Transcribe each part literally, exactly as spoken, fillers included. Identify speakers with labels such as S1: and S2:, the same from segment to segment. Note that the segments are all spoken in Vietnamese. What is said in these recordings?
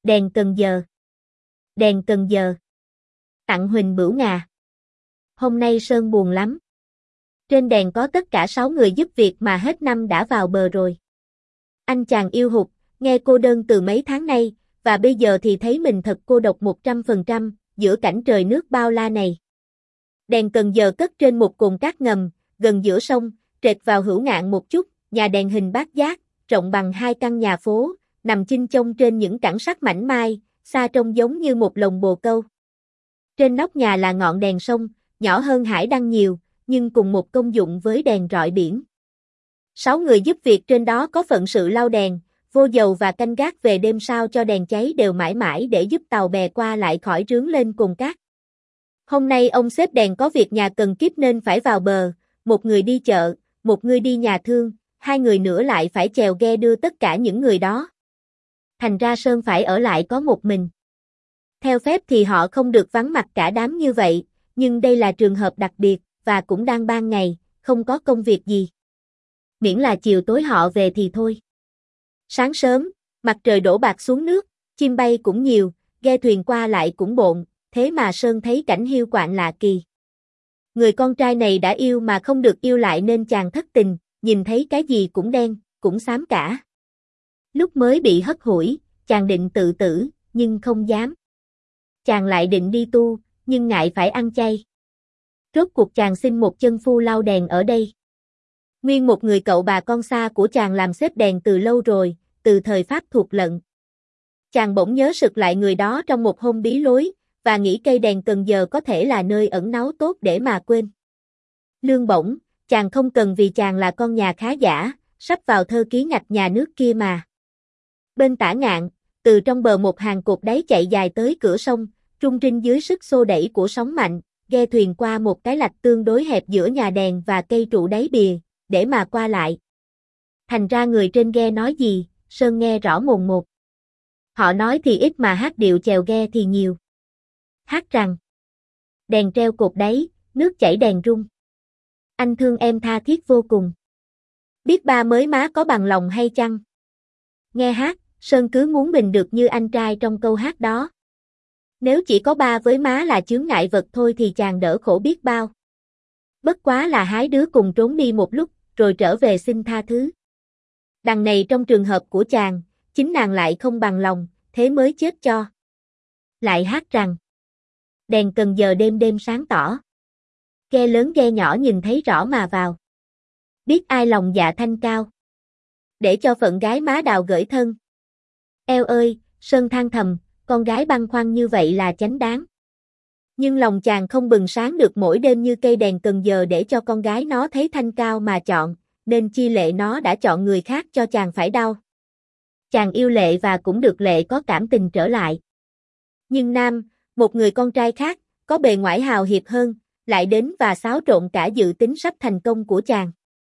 S1: Đèn Cần Giờ. Đèn Cần Giờ. Tặng Huỳnh Bửu Ngà. Hôm nay Sơn buồn lắm. Trên đèn có tất cả sáu người giúp việc mà hết năm đã vào bờ rồi. Anh chàng yêu hụt, nghe cô đơn từ mấy tháng nay, và bây giờ thì thấy mình thật cô độc một trăm phần trăm, giữa cảnh trời nước bao la này. Đèn Cần Giờ cất trên một cồn cát ngầm, gần giữa sông, trệt vào Hữu Ngạn một chút, nhà đèn hình bát giác, rộng bằng hai căn nhà phố, nằm chinh chông trên những cẳng sắt mảnh mai, xa trông giống như một lồng bồ câu. Trên nóc nhà là ngọn đèn sông, nhỏ hơn hải đăng nhiều, nhưng cùng một công dụng với đèn rọi biển. Sáu người giúp việc trên đó có phận sự lau đèn, vô dầu và canh gác về đêm sao cho đèn cháy đều mãi mãi để giúp tàu bè qua lại khỏi rướn lên cồn cát. Hôm nay ông xếp đèn có việc nhà cần kíp nên phải vào bờ, một người đi chợ, một người đi nhà thương, hai người nữa lại phải chèo ghe đưa tất cả những người đó. Thành ra Sơn phải ở lại có một mình. Theo phép thì họ không được vắng mặt cả đám như vậy, nhưng đây là trường hợp đặc biệt, và cũng đang ban ngày, không có công việc gì. Miễn là chiều tối họ về thì thôi. Sáng sớm, mặt trời đổ bạc xuống nước, chim bay cũng nhiều, ghe thuyền qua lại cũng bộn, thế mà Sơn thấy cảnh hiu quạnh lạ kỳ. Người con trai này đã yêu mà không được yêu lại nên chàng thất tình, nhìn thấy cái gì cũng đen, cũng xám cả. Lúc mới bị hất hủi, chàng định tự tử, nhưng không dám. Chàng lại định đi tu, nhưng ngại phải ăn chay. Rốt cuộc chàng xin một chân phu lau đèn ở đây. Nguyên một người cậu bà con xa của chàng làm xếp đèn từ lâu rồi, từ thời Pháp thuộc lận. Chàng bỗng nhớ sực lại người đó trong một hôm bí lối, và nghĩ cây đèn Cần Giờ có thể là nơi ẩn náu tốt để mà quên. Lương bổng, chàng không cần vì chàng là con nhà khá giả, sắp vào thơ ký ngạch nhà nước kia mà. Bên tả ngạn, từ trong bờ một hàng cột đáy chạy dài tới cửa sông, rung rinh dưới sức xô đẩy của sóng mạnh, ghe thuyền qua một cái lạch tương đối hẹp giữa nhà đèn và cây trụ đáy bìa, để mà qua lại. Thành ra người trên ghe nói gì, Sơn nghe rõ mồn một. Họ nói thì ít mà hát điệu chèo ghe thì nhiều. Hát rằng: đèn treo cột đáy, nước chảy đèn rung. Anh thương em tha thiết vô cùng. Biết ba mới má có bằng lòng hay chăng? Nghe hát, Sơn cứ muốn mình được như anh trai trong câu hát đó. Nếu chỉ có ba với má là chướng ngại vật thôi thì chàng đỡ khổ biết bao. Bất quá là hai đứa cùng trốn đi một lúc, rồi trở về xin tha thứ. Đằng này trong trường hợp của chàng, chính nàng lại không bằng lòng, thế mới chết cho. Lại hát rằng: đèn Cần Giờ đêm đêm sáng tỏ. Ghe lớn ghe nhỏ nhìn thấy rõ mà vào. Biết ai lòng dạ thanh cao. Để cho phận gái má đào gửi thân. Eo ơi, Sơn than thầm, con gái băn khoăn như vậy là chánh đáng. Nhưng lòng chàng không bừng sáng được mỗi đêm như cây đèn Cần Giờ để cho con gái nó thấy thanh cao mà chọn, nên chi lệ nó đã chọn người khác cho chàng phải đau. Chàng yêu Lệ và cũng được Lệ có cảm tình trở lại. Nhưng Nam, một người con trai khác, có bề ngoài hào hiệp hơn, lại đến và xáo trộn cả dự tính sắp thành công của chàng.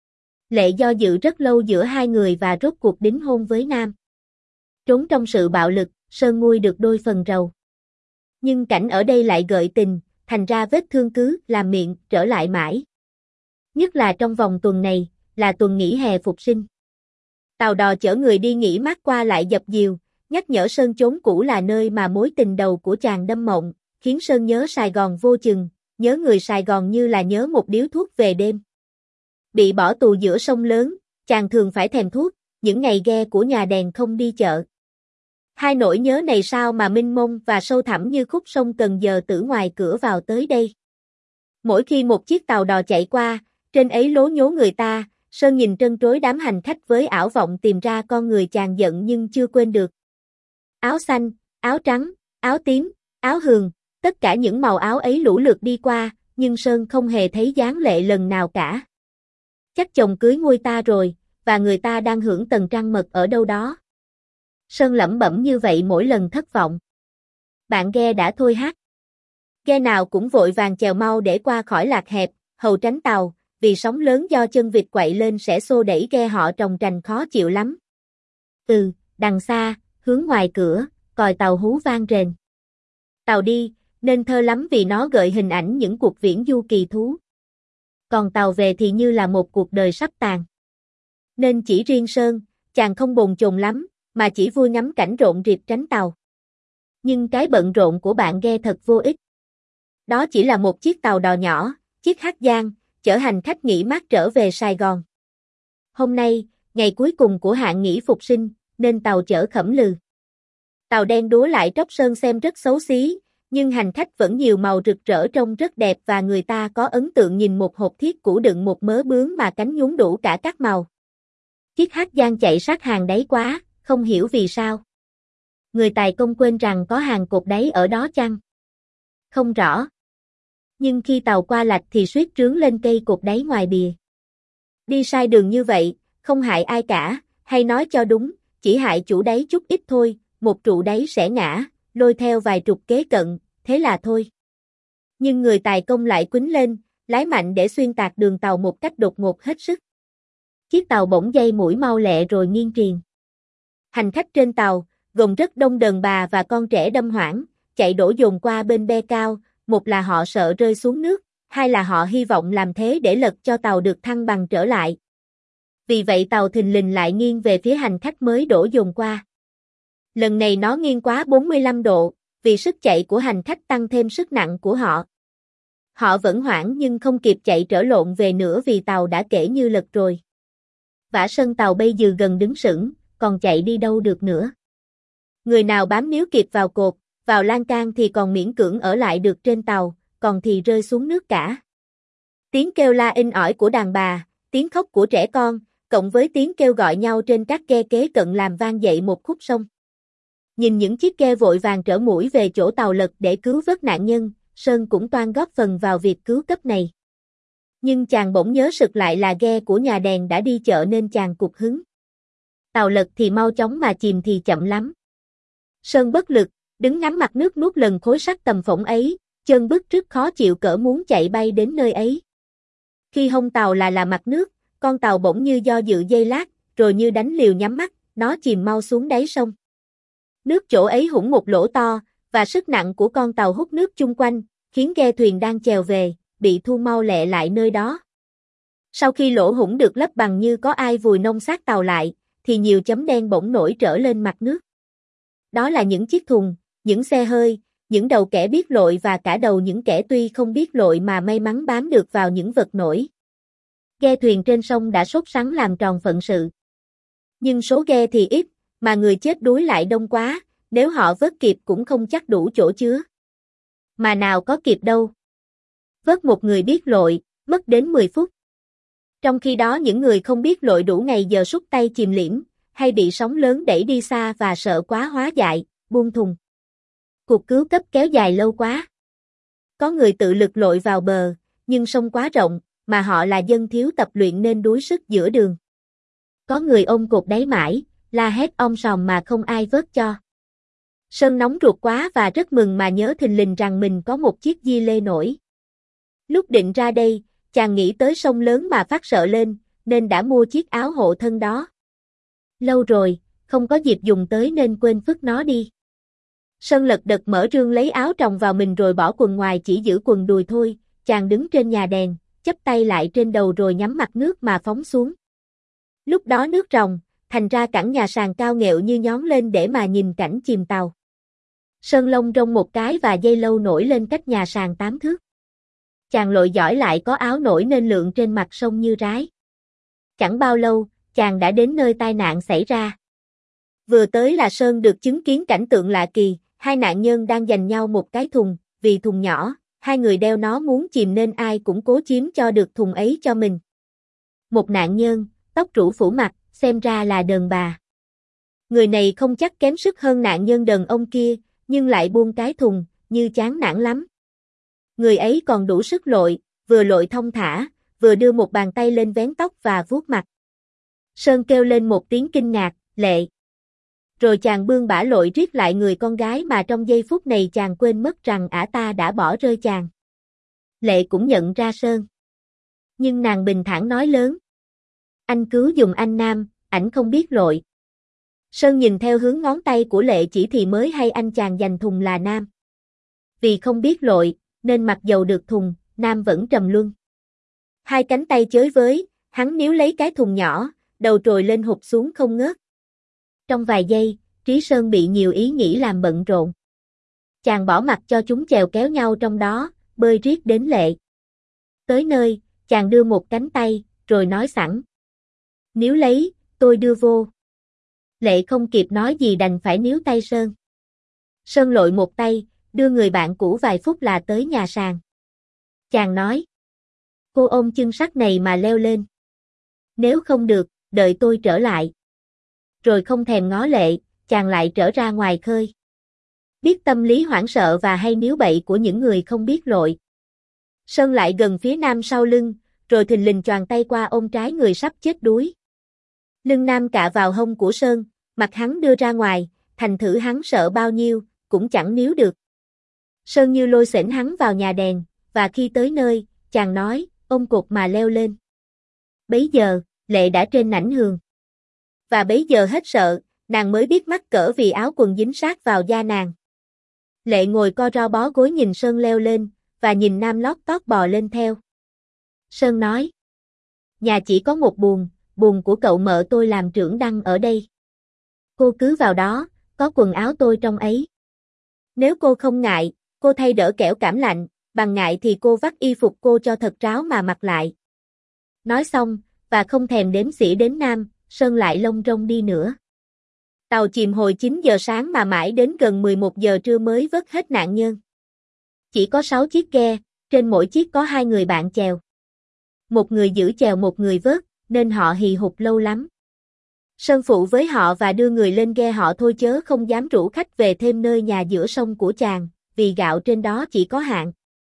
S1: Lệ do dự rất lâu giữa hai người và rốt cuộc đính hôn với Nam. Trốn trong sự bạo lực, Sơn nguôi được đôi phần rầu. Nhưng cảnh ở đây lại gợi tình, thành ra vết thương cứ làm miệng trở lại mãi. Nhất là trong vòng tuần này, là tuần nghỉ hè phục sinh. Tàu đò chở người đi nghỉ mát qua lại dập dìu, nhắc nhở Sơn chốn cũ là nơi mà mối tình đầu của chàng đâm mộng, khiến Sơn nhớ Sài Gòn vô chừng, nhớ người Sài Gòn như là nhớ một điếu thuốc về đêm. Bị bỏ tù giữa sông lớn, chàng thường phải thèm thuốc, những ngày ghe của nhà đèn không đi chợ. Hai nỗi nhớ này sao mà mênh mông và sâu thẳm như khúc sông Cần Giờ từ ngoài cửa vào tới đây. Mỗi khi một chiếc tàu đò chạy qua, trên ấy lố nhố người ta, Sơn nhìn trân trối đám hành khách với ảo vọng tìm ra con người chàng giận nhưng chưa quên được. Áo xanh, áo trắng, áo tím, áo hường, tất cả những màu áo ấy lũ lượt đi qua, nhưng Sơn không hề thấy dáng Lệ lần nào cả. Chắc chồng cưới nguôi ta rồi, và người ta đang hưởng tầng trăng mật ở đâu đó. Sơn lẩm bẩm như vậy mỗi lần thất vọng. Bạn ghe đã thôi hát. Ghe nào cũng vội vàng chèo mau để qua khỏi lạc hẹp, hầu tránh tàu, vì sóng lớn do chân vịt quậy lên sẽ xô đẩy ghe họ trồng trành khó chịu lắm. Ừ, đằng xa, hướng ngoài cửa, còi tàu hú vang rền. Tàu đi, nên thơ lắm vì nó gợi hình ảnh những cuộc viễn du kỳ thú. Còn tàu về thì như là một cuộc đời sắp tàn. Nên chỉ riêng Sơn, chàng không bồn chồn lắm, mà chỉ vui ngắm cảnh rộn rịp tránh tàu. Nhưng cái bận rộn của bạn ghe thật vô ích. Đó chỉ là một chiếc tàu đò nhỏ, chiếc Hắc Giang, chở hành khách nghỉ mát trở về Sài Gòn. Hôm nay, ngày cuối cùng của hạn nghỉ phục sinh, nên tàu chở khẩm lừ. Tàu đen đúa lại tróc sơn xem rất xấu xí, nhưng hành khách vẫn nhiều màu rực rỡ trông rất đẹp và người ta có ấn tượng nhìn một hộp thiết cũ đựng một mớ bướm mà cánh nhún đủ cả các màu. Chiếc Hắc Giang chạy sát hàng đáy quá, không hiểu vì sao. Người tài công quên rằng có hàng cột đáy ở đó chăng? Không rõ. Nhưng khi tàu qua lạch thì suýt trướng lên cây cột đáy ngoài bìa. Đi sai đường như vậy, không hại ai cả, hay nói cho đúng, chỉ hại chủ đáy chút ít thôi, một trụ đáy sẽ ngã, lôi theo vài trục kế cận, thế là thôi. Nhưng người tài công lại quýnh lên, lái mạnh để xuyên tạc đường tàu một cách đột ngột hết sức. Chiếc tàu bỗng dây mũi mau lẹ rồi nghiêng triền. Hành khách trên tàu, gồm rất đông đàn bà và con trẻ đâm hoảng, chạy đổ dồn qua bên be cao, một là họ sợ rơi xuống nước, hai là họ hy vọng làm thế để lật cho tàu được thăng bằng trở lại. Vì vậy tàu thình lình lại nghiêng về phía hành khách mới đổ dồn qua. Lần này nó nghiêng quá bốn mươi lăm độ, vì sức chạy của hành khách tăng thêm sức nặng của họ. Họ vẫn hoảng nhưng không kịp chạy trở lộn về nữa vì tàu đã kể như lật rồi. Vả sân tàu bây giờ gần đứng sững, còn chạy đi đâu được nữa. Người nào bám níu kịp vào cột, vào lan can thì còn miễn cưỡng ở lại được trên tàu, còn thì rơi xuống nước cả. Tiếng kêu la inh ỏi của đàn bà, tiếng khóc của trẻ con, cộng với tiếng kêu gọi nhau trên các ghe kế cận làm vang dậy một khúc sông. Nhìn những chiếc ghe vội vàng trở mũi về chỗ tàu lật để cứu vớt nạn nhân, Sơn cũng toan góp phần vào việc cứu cấp này. Nhưng chàng bỗng nhớ sực lại là ghe của nhà đèn đã đi chợ nên chàng cục hứng. Tàu lật thì mau chóng mà chìm thì chậm lắm. Sơn bất lực, đứng ngắm mặt nước nuốt lần khối sắt tầm phỗng ấy, chân bứt rứt khó chịu cỡ muốn chạy bay đến nơi ấy. Khi hông tàu là là mặt nước, con tàu bỗng như do dự giây lát, rồi như đánh liều nhắm mắt, nó chìm mau xuống đáy sông. Nước chỗ ấy hủng một lỗ to, và sức nặng của con tàu hút nước chung quanh, khiến ghe thuyền đang chèo về, bị thu mau lẹ lại nơi đó. Sau khi lỗ hủng được lấp bằng như có ai vùi nông xác tàu lại, thì nhiều chấm đen bỗng nổi trở lên mặt nước. Đó là những chiếc thùng, những xe hơi, những đầu kẻ biết lội và cả đầu những kẻ tuy không biết lội mà may mắn bám được vào những vật nổi. Ghe thuyền trên sông đã sốt sắng làm tròn phận sự. Nhưng số ghe thì ít, mà người chết đuối lại đông quá, nếu họ vớt kịp cũng không chắc đủ chỗ chứa. Mà nào có kịp đâu. Vớt một người biết lội, mất đến mười phút. Trong khi đó những người không biết lội đủ ngày giờ sút tay chìm liễm, hay bị sóng lớn đẩy đi xa và sợ quá hóa dại, buông thùng. Cuộc cứu cấp kéo dài lâu quá. Có người tự lực lội vào bờ, nhưng sông quá rộng, mà họ là dân thiếu tập luyện nên đuối sức giữa đường. Có người ôm cột đáy mãi, la hét om sòm mà không ai vớt cho. Sơn nóng ruột quá và rất mừng mà nhớ thình lình rằng mình có một chiếc di lê nổi. Lúc định ra đây, chàng nghĩ tới sông lớn mà phát sợ lên, nên đã mua chiếc áo hộ thân đó. Lâu rồi, không có dịp dùng tới nên quên vứt nó đi. Sơn lật đật mở rương lấy áo tròng vào mình rồi bỏ quần ngoài chỉ giữ quần đùi thôi, chàng đứng trên nhà đèn, chắp tay lại trên đầu rồi nhắm mặt nước mà phóng xuống. Lúc đó nước ròng, thành ra cẳng nhà sàn cao nghẹo như nhón lên để mà nhìn cảnh chìm tàu. Sơn lông rông một cái và dây lâu nổi lên cách nhà sàn tám thước. Chàng lội giỏi lại có áo nổi nên lượn trên mặt sông như rái. Chẳng bao lâu, chàng đã đến nơi tai nạn xảy ra. Vừa tới là Sơn được chứng kiến cảnh tượng lạ kỳ, hai nạn nhân đang giành nhau một cái thùng, vì thùng nhỏ, hai người đeo nó muốn chìm nên ai cũng cố chiếm cho được thùng ấy cho mình. Một nạn nhân, tóc rủ phủ mặt, xem ra là đàn bà. Người này không chắc kém sức hơn nạn nhân đàn ông kia, nhưng lại buông cái thùng, như chán nản lắm. Người ấy còn đủ sức lội, vừa lội thong thả, vừa đưa một bàn tay lên vén tóc và vuốt mặt. Sơn kêu lên một tiếng kinh ngạc, Lệ. Rồi chàng bươn bả lội riết lại người con gái mà trong giây phút này chàng quên mất rằng ả ta đã bỏ rơi chàng. Lệ cũng nhận ra Sơn. Nhưng nàng bình thản nói lớn. Anh cứu giùm anh Nam, ảnh không biết lội. Sơn nhìn theo hướng ngón tay của Lệ chỉ thì mới hay anh chàng giành thùng là Nam. Vì không biết lội, nên mặc dầu được thùng, Nam vẫn trầm luân. Hai cánh tay chới với, hắn níu lấy cái thùng nhỏ, đầu trồi lên hụt xuống không ngớt. Trong vài giây, trí Sơn bị nhiều ý nghĩ làm bận rộn. Chàng bỏ mặc cho chúng chèo kéo nhau trong đó, bơi riết đến Lệ. Tới nơi, chàng đưa một cánh tay, rồi nói sẵn. Níu lấy, tôi đưa vô. Lệ không kịp nói gì đành phải níu tay Sơn. Sơn lội một tay, đưa người bạn cũ vài phút là tới nhà sàn. Chàng nói. Cô ôm chân sắt này mà leo lên. Nếu không được, đợi tôi trở lại. Rồi không thèm ngó Lệ, chàng lại trở ra ngoài khơi. Biết tâm lý hoảng sợ và hay níu bậy của những người không biết lội. Sơn lại gần phía Nam sau lưng, rồi thình lình choàng tay qua ôm trái người sắp chết đuối. Lưng Nam cạ vào hông của Sơn, mặt hắn đưa ra ngoài, thành thử hắn sợ bao nhiêu, cũng chẳng níu được. Sơn như lôi xẻnh hắn vào nhà đèn, và khi tới nơi, chàng nói, ôm cột mà leo lên. Bấy giờ, Lệ đã trên nảnh hường. Và bấy giờ hết sợ, nàng mới biết mắc cỡ vì áo quần dính sát vào da nàng. Lệ ngồi co ro bó gối nhìn Sơn leo lên, và nhìn Nam lót tót bò lên theo. Sơn nói. Nhà chỉ có một buồng, buồng của cậu mợ tôi làm trưởng đăng ở đây. Cô cứ vào đó, có quần áo tôi trong ấy. Nếu cô không ngại, cô thay đỡ kẻo cảm lạnh, bằng ngại thì cô vắt y phục cô cho thật ráo mà mặc lại. Nói xong, và không thèm đếm xỉa đến Nam, Sơn lại lông rông đi nữa. Tàu chìm hồi chín giờ sáng mà mãi đến gần mười một giờ trưa mới vớt hết nạn nhân. Chỉ có sáu chiếc ghe, trên mỗi chiếc có hai người bạn chèo. Một người giữ chèo một người vớt, nên họ hì hục lâu lắm. Sơn phụ với họ và đưa người lên ghe họ thôi chớ không dám rủ khách về thêm nơi nhà giữa sông của chàng, vì gạo trên đó chỉ có hạn.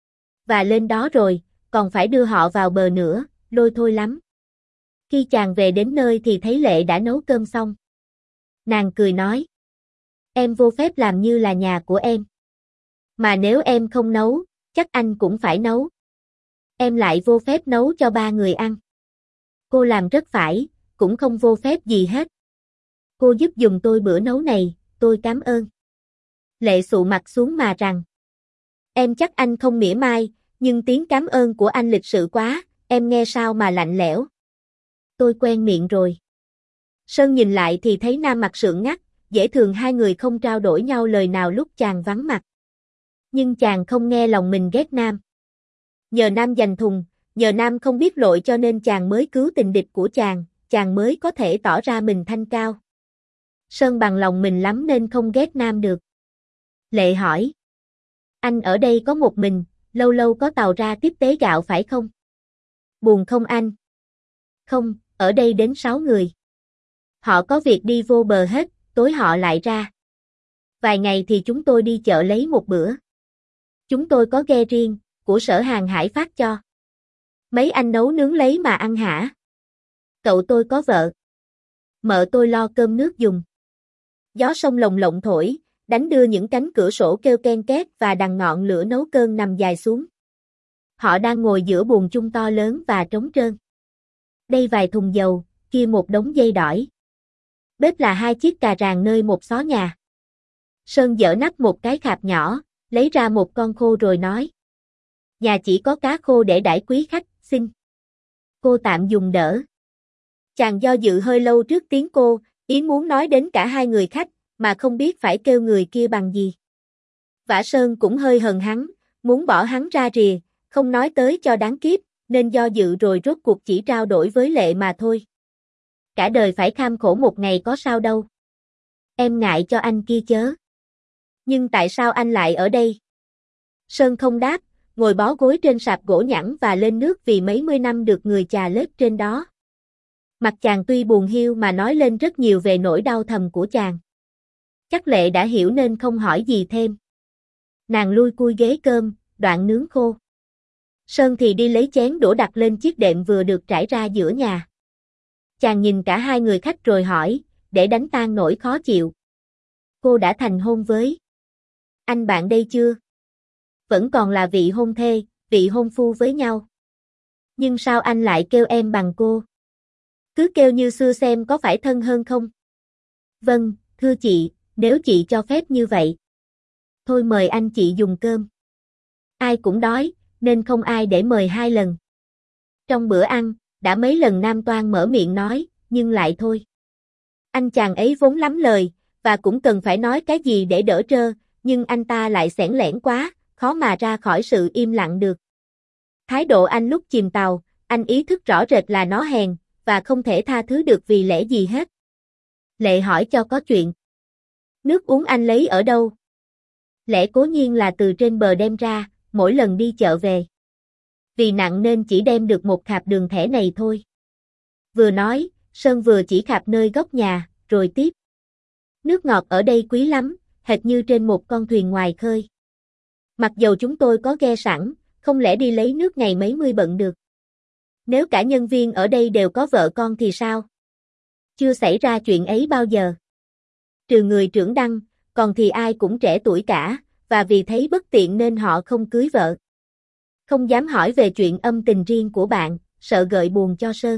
S1: Và lên đó rồi, còn phải đưa họ vào bờ nữa, lôi thôi lắm. Khi chàng về đến nơi thì thấy Lệ đã nấu cơm xong. Nàng cười nói. Em vô phép làm như là nhà của em. Mà nếu em không nấu, chắc anh cũng phải nấu. Em lại vô phép nấu cho ba người ăn. Cô làm rất phải, cũng không vô phép gì hết. Cô giúp giùm tôi bữa nấu này, tôi cảm ơn. Lệ sụ mặt xuống mà rằng. Em chắc anh không mỉa mai, nhưng tiếng cảm ơn của anh lịch sự quá, em nghe sao mà lạnh lẽo. Tôi quen miệng rồi. Sơn nhìn lại thì thấy Nam mặt sượng ngắt, dễ thường hai người không trao đổi nhau lời nào lúc chàng vắng mặt. Nhưng chàng không nghe lòng mình ghét Nam. Nhờ Nam giành thùng, nhờ Nam không biết lội cho nên chàng mới cứu tình địch của chàng, chàng mới có thể tỏ ra mình thanh cao. Sơn bằng lòng mình lắm nên không ghét Nam được. Lệ hỏi. Anh ở đây có một mình, lâu lâu có tàu ra tiếp tế gạo phải không? Buồn không anh? Không, ở đây đến sáu người. Họ có việc đi vô bờ hết, tối họ lại ra. Vài ngày thì chúng tôi đi chợ lấy một bữa. Chúng tôi có ghe riêng, của sở hàng hải phát cho. Mấy anh nấu nướng lấy mà ăn hả? Cậu tôi có vợ. Mợ tôi lo cơm nước dùng. Gió sông lồng lộng thổi, đánh đưa những cánh cửa sổ kêu ken két và đằng ngọn lửa nấu cơm nằm dài xuống. Họ đang ngồi giữa buồng chung to lớn và trống trơn. Đây vài thùng dầu, kia một đống dây đỏi. Bếp là hai chiếc cà ràng nơi một xó nhà. Sơn dở nắp một cái khạp nhỏ, lấy ra một con khô rồi nói. Nhà chỉ có cá khô để đãi quý khách, xin. Cô tạm dùng đỡ. Chàng do dự hơi lâu trước tiếng cô, ý muốn nói đến cả hai người khách, mà không biết phải kêu người kia bằng gì. Vả Sơn cũng hơi hờn hắn, muốn bỏ hắn ra rìa, không nói tới cho đáng kiếp, nên do dự rồi rốt cuộc chỉ trao đổi với Lệ mà thôi. Cả đời phải kham khổ một ngày có sao đâu. Em ngại cho anh kia chớ. Nhưng tại sao anh lại ở đây? Sơn không đáp, ngồi bó gối trên sạp gỗ nhẵn và lên nước vì mấy mươi năm được người chà lết trên đó. Mặt chàng tuy buồn hiu mà nói lên rất nhiều về nỗi đau thầm của chàng. Chắc Lệ đã hiểu nên không hỏi gì thêm. Nàng lui cui ghế cơm, đoạn nướng khô. Sơn thì đi lấy chén đũa đặt lên chiếc đệm vừa được trải ra giữa nhà. Chàng nhìn cả hai người khách rồi hỏi, để đánh tan nỗi khó chịu. Cô đã thành hôn với anh bạn đây chưa? Vẫn còn là vị hôn thê, vị hôn phu với nhau. Nhưng sao anh lại kêu em bằng cô? Cứ kêu như xưa xem có phải thân hơn không? Vâng, thưa chị, nếu chị cho phép như vậy. Thôi mời anh chị dùng cơm. Ai cũng đói, nên không ai để mời hai lần. Trong bữa ăn, đã mấy lần Nam Toan mở miệng nói, nhưng lại thôi. Anh chàng ấy vốn lắm lời, và cũng cần phải nói cái gì để đỡ trơ, nhưng anh ta lại xẻn lẻn quá, khó mà ra khỏi sự im lặng được. Thái độ anh lúc chìm tàu, anh ý thức rõ rệt là nó hèn, và không thể tha thứ được vì lẽ gì hết. Lệ hỏi cho có chuyện. Nước uống anh lấy ở đâu? Lẽ cố nhiên là từ trên bờ đem ra, mỗi lần đi chợ về. Vì nặng nên chỉ đem được một khạp đường thẻ này thôi. Vừa nói, Sơn vừa chỉ khạp nơi góc nhà, rồi tiếp. Nước ngọt ở đây quý lắm, hệt như trên một con thuyền ngoài khơi. Mặc dầu chúng tôi có ghe sẵn, không lẽ đi lấy nước ngày mấy mươi bận được. Nếu cả nhân viên ở đây đều có vợ con thì sao? Chưa xảy ra chuyện ấy bao giờ. Trừ người trưởng Đăng, còn thì ai cũng trẻ tuổi cả, và vì thấy bất tiện nên họ không cưới vợ. Không dám hỏi về chuyện âm tình riêng của bạn, sợ gợi buồn cho Sơn.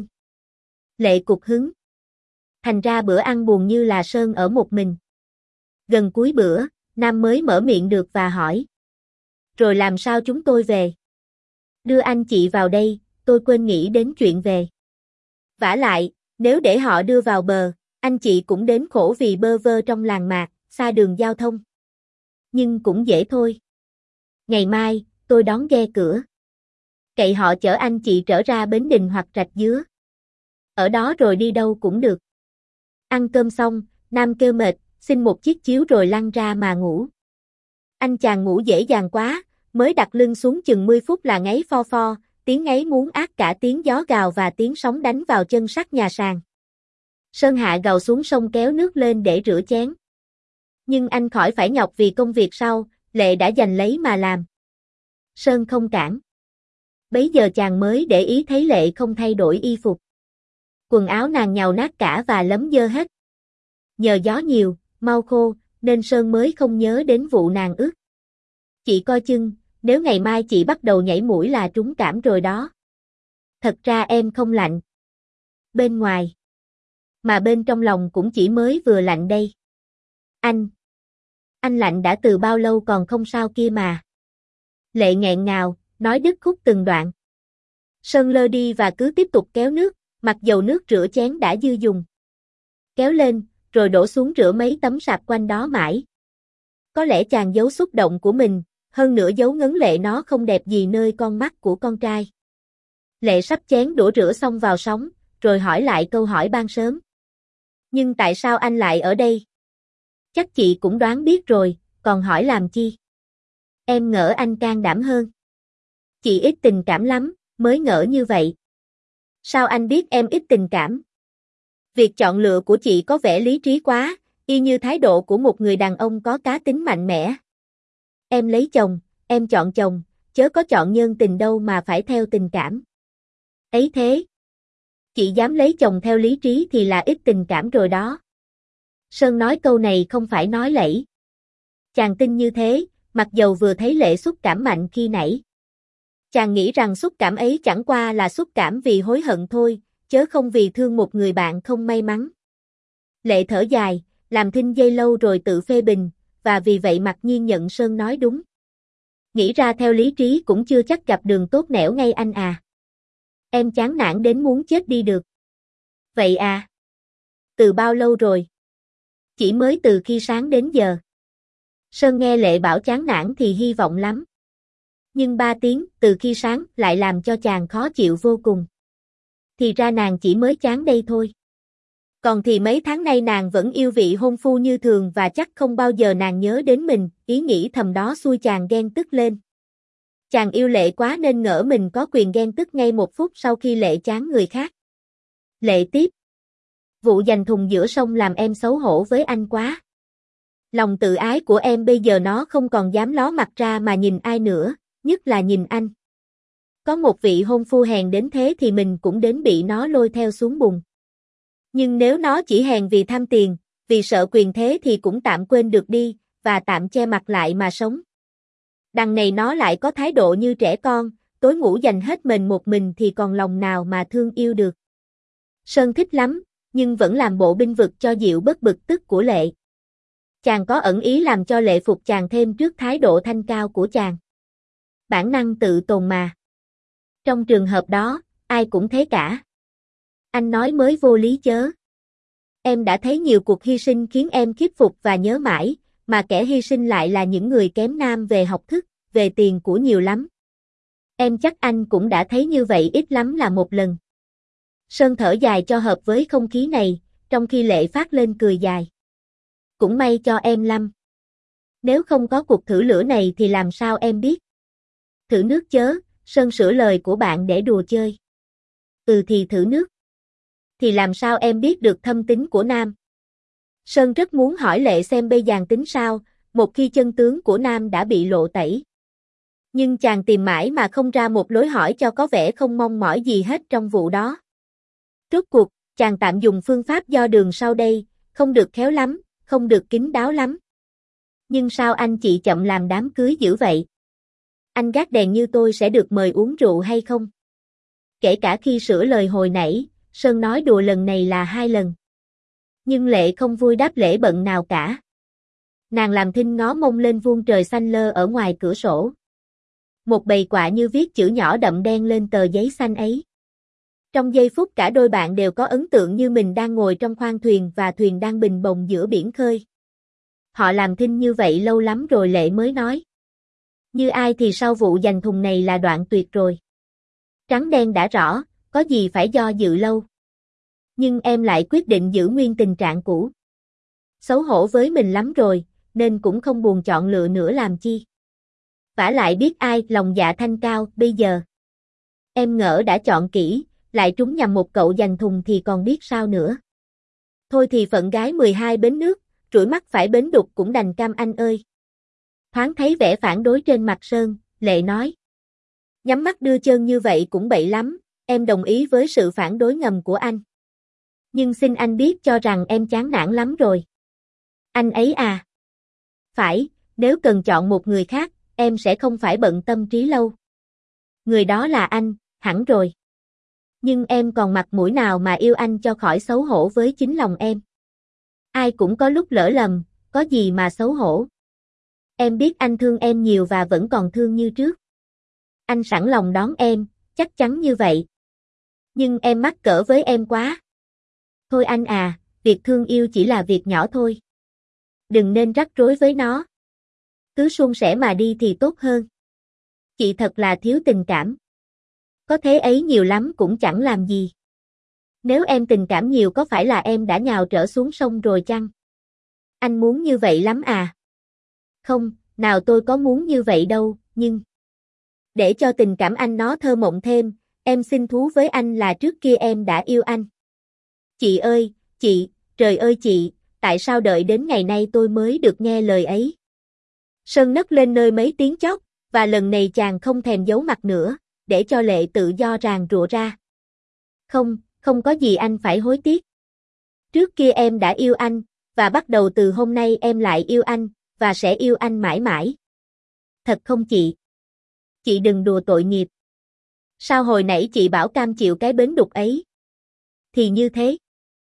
S1: Lệ cục hứng. Thành ra bữa ăn buồn như là Sơn ở một mình. Gần cuối bữa, Nam mới mở miệng được và hỏi. Rồi làm sao chúng tôi về? Đưa anh chị vào đây, tôi quên nghĩ đến chuyện về. Vả lại, nếu để họ đưa vào bờ, anh chị cũng đến khổ vì bơ vơ trong làng mạc, xa đường giao thông. Nhưng cũng dễ thôi. Ngày mai, tôi đón ghe cửa. Cậy họ chở anh chị trở ra bến Đình hoặc Rạch Dứa. Ở đó rồi đi đâu cũng được. Ăn cơm xong, Nam kêu mệt, xin một chiếc chiếu rồi lăn ra mà ngủ. Anh chàng ngủ dễ dàng quá, mới đặt lưng xuống chừng mười phút là ngáy pho pho, tiếng ngáy muốn át cả tiếng gió gào và tiếng sóng đánh vào chân sắt nhà sàn. Sơn hạ gầu xuống sông kéo nước lên để rửa chén. Nhưng anh khỏi phải nhọc vì công việc sau, Lệ đã giành lấy mà làm. Sơn không cản. Bấy giờ chàng mới để ý thấy Lệ không thay đổi y phục. Quần áo nàng nhàu nát cả và lấm dơ hết. Nhờ gió nhiều, mau khô, nên Sơn mới không nhớ đến vụ nàng ướt. Chị coi chừng, nếu ngày mai chị bắt đầu nhảy mũi là trúng cảm rồi đó. Thật ra em không lạnh. Bên ngoài. Mà bên trong lòng cũng chỉ mới vừa lạnh đây. Anh. Anh lạnh đã từ bao lâu còn không sao kia mà. Lệ nghẹn ngào, nói đứt khúc từng đoạn. Sơn lơ đi và cứ tiếp tục kéo nước, mặc dầu nước rửa chén đã dư dùng. Kéo lên, rồi đổ xuống rửa mấy tấm sạp quanh đó mãi. Có lẽ chàng giấu xúc động của mình, hơn nữa giấu ngấn lệ nó không đẹp gì nơi con mắt của con trai. Lệ sắp chén đũa rửa xong vào sóng, rồi hỏi lại câu hỏi ban sớm. Nhưng tại sao anh lại ở đây? Chắc chị cũng đoán biết rồi, còn hỏi làm chi? Em ngỡ anh can đảm hơn. Chị ít tình cảm lắm, mới ngỡ như vậy. Sao anh biết em ít tình cảm? Việc chọn lựa của chị có vẻ lý trí quá, y như thái độ của một người đàn ông có cá tính mạnh mẽ. Em lấy chồng, em chọn chồng, chớ có chọn nhân tình đâu mà phải theo tình cảm. Ấy thế. Chị dám lấy chồng theo lý trí thì là ít tình cảm rồi đó. Sơn nói câu này không phải nói lẫy. Chàng tin như thế, mặc dầu vừa thấy Lệ xúc cảm mạnh khi nãy. Chàng nghĩ rằng xúc cảm ấy chẳng qua là xúc cảm vì hối hận thôi, chớ không vì thương một người bạn không may mắn. Lệ thở dài, làm thinh giây lâu rồi tự phê bình, và vì vậy mặc nhiên nhận Sơn nói đúng. Nghĩ ra theo lý trí cũng chưa chắc gặp đường tốt nẻo ngay anh à. Em chán nản đến muốn chết đi được. Vậy à? Từ bao lâu rồi? Chỉ mới từ khi sáng đến giờ. Sơn nghe Lệ bảo chán nản thì hy vọng lắm. Nhưng ba tiếng từ khi sáng lại làm cho chàng khó chịu vô cùng. Thì ra nàng chỉ mới chán đây thôi. Còn thì mấy tháng nay nàng vẫn yêu vị hôn phu như thường và chắc không bao giờ nàng nhớ đến mình, ý nghĩ thầm đó xui chàng ghen tức lên. Chàng yêu Lệ quá nên ngỡ mình có quyền ghen tức ngay một phút sau khi Lệ chán người khác. Lệ tiếp. Vụ giành thùng giữa sông làm em xấu hổ với anh quá. Lòng tự ái của em bây giờ nó không còn dám ló mặt ra mà nhìn ai nữa, nhất là nhìn anh. Có một vị hôn phu hèn đến thế thì mình cũng đến bị nó lôi theo xuống bùn. Nhưng nếu nó chỉ hèn vì tham tiền, vì sợ quyền thế thì cũng tạm quên được đi, và tạm che mặt lại mà sống. Đằng này nó lại có thái độ như trẻ con, tối ngủ dành hết mình một mình thì còn lòng nào mà thương yêu được. Sơn thích lắm, nhưng vẫn làm bộ binh vực cho dịu bớt bực tức của Lệ. Chàng có ẩn ý làm cho Lệ phục chàng thêm trước thái độ thanh cao của chàng. Bản năng tự tồn mà. Trong trường hợp đó, ai cũng thế cả. Anh nói mới vô lý chớ. Em đã thấy nhiều cuộc hy sinh khiến em khiếp phục và nhớ mãi, mà kẻ hy sinh lại là những người kém Nam về học thức, về tiền của nhiều lắm. Em chắc anh cũng đã thấy như vậy ít lắm là một lần. Sơn thở dài cho hợp với không khí này, trong khi Lệ phát lên cười dài. Cũng may cho em Lâm. Nếu không có cuộc thử lửa này thì làm sao em biết? Thử nước chớ, Sơn sửa lời của bạn để đùa chơi. Ừ thì thử nước. Thì làm sao em biết được thâm tính của Nam? Sơn rất muốn hỏi Lệ xem bây dàn tính sao, một khi chân tướng của Nam đã bị lộ tẩy. Nhưng chàng tìm mãi mà không ra một lối hỏi cho có vẻ không mong mỏi gì hết trong vụ đó. Rốt cuộc, chàng tạm dùng phương pháp do đường sau đây, không được khéo lắm, không được kín đáo lắm. Nhưng sao anh chị chậm làm đám cưới dữ vậy? Anh gác đèn như tôi sẽ được mời uống rượu hay không? Kể cả khi sửa lời hồi nãy, Sơn nói đùa lần này là hai lần. Nhưng Lệ không vui đáp lễ bận nào cả. Nàng làm thinh ngó mông lên vuông trời xanh lơ ở ngoài cửa sổ. Một bầy quạ như viết chữ nhỏ đậm đen lên tờ giấy xanh ấy. Trong giây phút cả đôi bạn đều có ấn tượng như mình đang ngồi trong khoang thuyền và thuyền đang bình bồng giữa biển khơi. Họ làm thinh như vậy lâu lắm rồi Lệ mới nói. Như ai thì sau vụ giành thùng này là đoạn tuyệt rồi. Trắng đen đã rõ, có gì phải do dự lâu. Nhưng em lại quyết định giữ nguyên tình trạng cũ. Xấu hổ với mình lắm rồi, nên cũng không buồn chọn lựa nữa làm chi. Vả lại biết ai lòng dạ thanh cao bây giờ. Em ngỡ đã chọn kỹ, lại trúng nhầm một cậu giành thùng thì còn biết sao nữa. Thôi thì phận gái mười hai bến nước, rủi mắt phải bến đục cũng đành cam anh ơi. Thoáng thấy vẻ phản đối trên mặt Sơn, Lệ nói. Nhắm mắt đưa chân như vậy cũng bậy lắm, em đồng ý với sự phản đối ngầm của anh. Nhưng xin anh biết cho rằng em chán nản lắm rồi. Anh ấy à? Phải, nếu cần chọn một người khác, em sẽ không phải bận tâm trí lâu. Người đó là anh, hẳn rồi. Nhưng em còn mặt mũi nào mà yêu anh cho khỏi xấu hổ với chính lòng em. Ai cũng có lúc lỡ lầm, có gì mà xấu hổ. Em biết anh thương em nhiều và vẫn còn thương như trước. Anh sẵn lòng đón em, chắc chắn như vậy. Nhưng em mắc cỡ với em quá. Thôi anh à, việc thương yêu chỉ là việc nhỏ thôi. Đừng nên rắc rối với nó. Cứ suôn sẻ mà đi thì tốt hơn. Chị thật là thiếu tình cảm. Có thế ấy nhiều lắm cũng chẳng làm gì. Nếu em tình cảm nhiều có phải là em đã nhào trở xuống sông rồi chăng? Anh muốn như vậy lắm à? Không, nào tôi có muốn như vậy đâu, nhưng... Để cho tình cảm anh nó thơ mộng thêm, em xin thú với anh là trước kia em đã yêu anh. Chị ơi, chị, trời ơi chị, tại sao đợi đến ngày nay tôi mới được nghe lời ấy? Sơn nấc lên nơi mấy tiếng chót, và lần này chàng không thèm giấu mặt nữa, để cho Lệ tự do ràng rụa ra. Không, không có gì anh phải hối tiếc. Trước kia em đã yêu anh, và bắt đầu từ hôm nay em lại yêu anh, và sẽ yêu anh mãi mãi. Thật không chị? Chị đừng đùa tội nghiệp. Sao hồi nãy chị bảo cam chịu cái bến đục ấy? Thì như thế.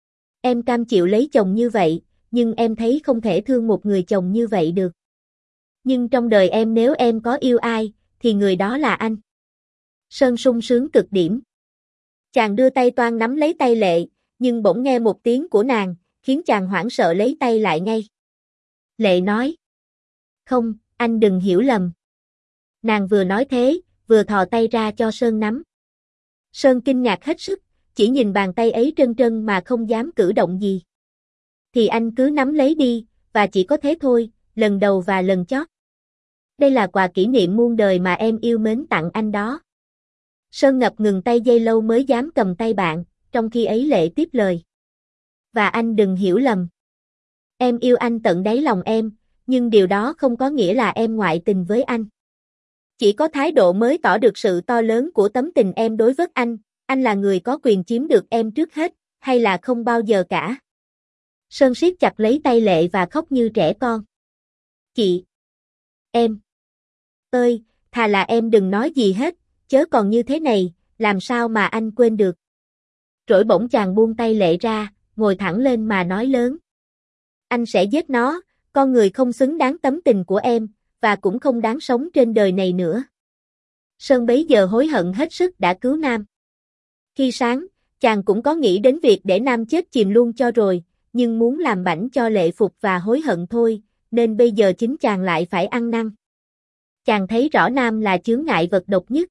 S1: Em cam chịu lấy chồng như vậy, nhưng em thấy không thể thương một người chồng như vậy được. Nhưng trong đời em nếu em có yêu ai, thì người đó là anh. Sơn sung sướng cực điểm. Chàng đưa tay toan nắm lấy tay Lệ, nhưng bỗng nghe một tiếng của nàng, khiến chàng hoảng sợ lấy tay lại ngay. Lệ nói. Không, anh đừng hiểu lầm. Nàng vừa nói thế, vừa thò tay ra cho Sơn nắm. Sơn kinh ngạc hết sức, chỉ nhìn bàn tay ấy trân trân mà không dám cử động gì. Thì anh cứ nắm lấy đi, và chỉ có thế thôi, lần đầu và lần chót. Đây là quà kỷ niệm muôn đời mà em yêu mến tặng anh đó. Sơn ngập ngừng tay giây lâu mới dám cầm tay bạn, trong khi ấy Lệ tiếp lời. Và anh đừng hiểu lầm. Em yêu anh tận đáy lòng em, nhưng điều đó không có nghĩa là em ngoại tình với anh. Chỉ có thái độ mới tỏ được sự to lớn của tấm tình em đối với anh, anh là người có quyền chiếm được em trước hết, hay là không bao giờ cả. Sơn siết chặt lấy tay Lệ và khóc như trẻ con. Chị! Em! Ơi, thà là em đừng nói gì hết, chớ còn như thế này, làm sao mà anh quên được. Rỗi bỗng chàng buông tay Lệ ra, ngồi thẳng lên mà nói lớn. Anh sẽ giết nó, con người không xứng đáng tấm tình của em, và cũng không đáng sống trên đời này nữa. Sơn bấy giờ hối hận hết sức đã cứu Nam. Khi sáng, chàng cũng có nghĩ đến việc để Nam chết chìm luôn cho rồi, nhưng muốn làm bảnh cho Lệ phục và hối hận thôi, nên bây giờ chính chàng lại phải ăn năn. Chàng thấy rõ Nam là chướng ngại vật độc nhất.